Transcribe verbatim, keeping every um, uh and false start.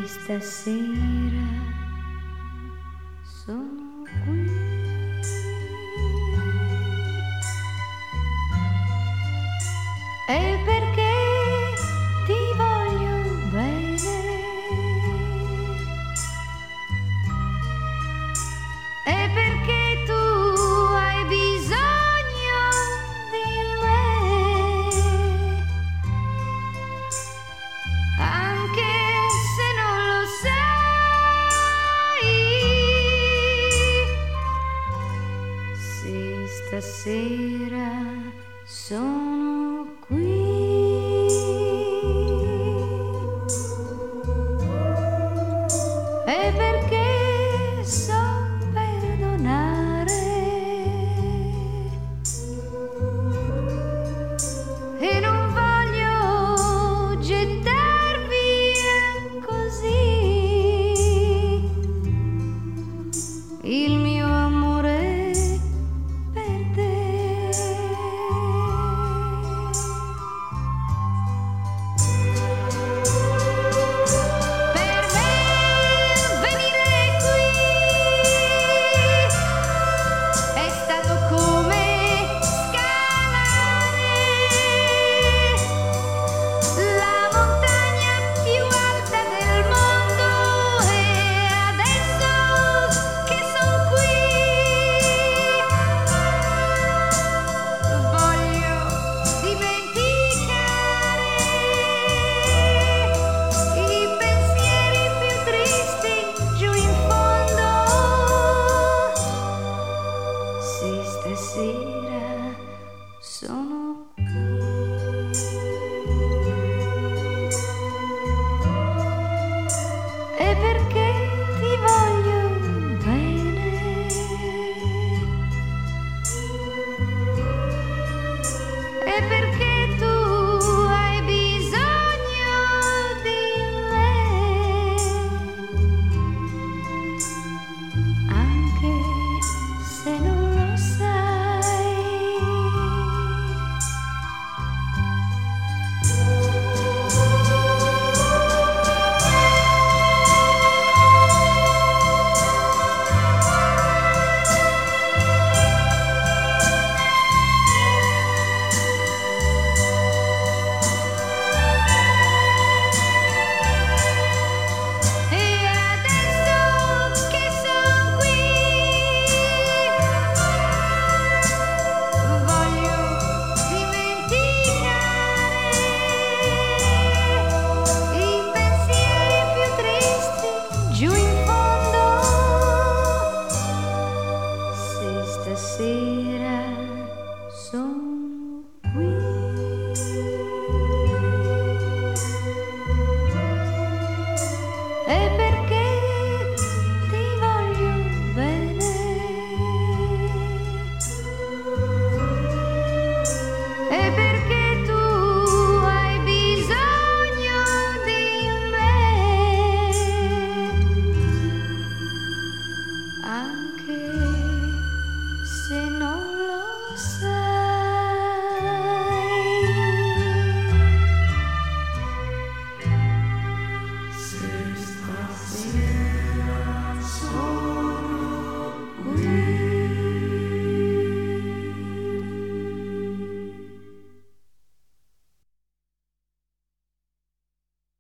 stasera sono qui. E perché ti voglio bene, e perché tu hai bisogno di me, anche se non lo sai. Sì, stasera sono qui. E perché so perdonare e non voglio gettar via così il mio amore per te. Per me venire qui è stato come scalare la montagna più alta del mondo. E adesso che son qui voglio dimenticare i pensieri più tristi giù in fondo. Sì, stasera sono qui. E perché ti voglio bene, e perché tu hai bisogno di me, anche se non lo sai. E adesso che son qui voglio dimenticare i pensieri più tristi giù in fondo. Sì, stasera son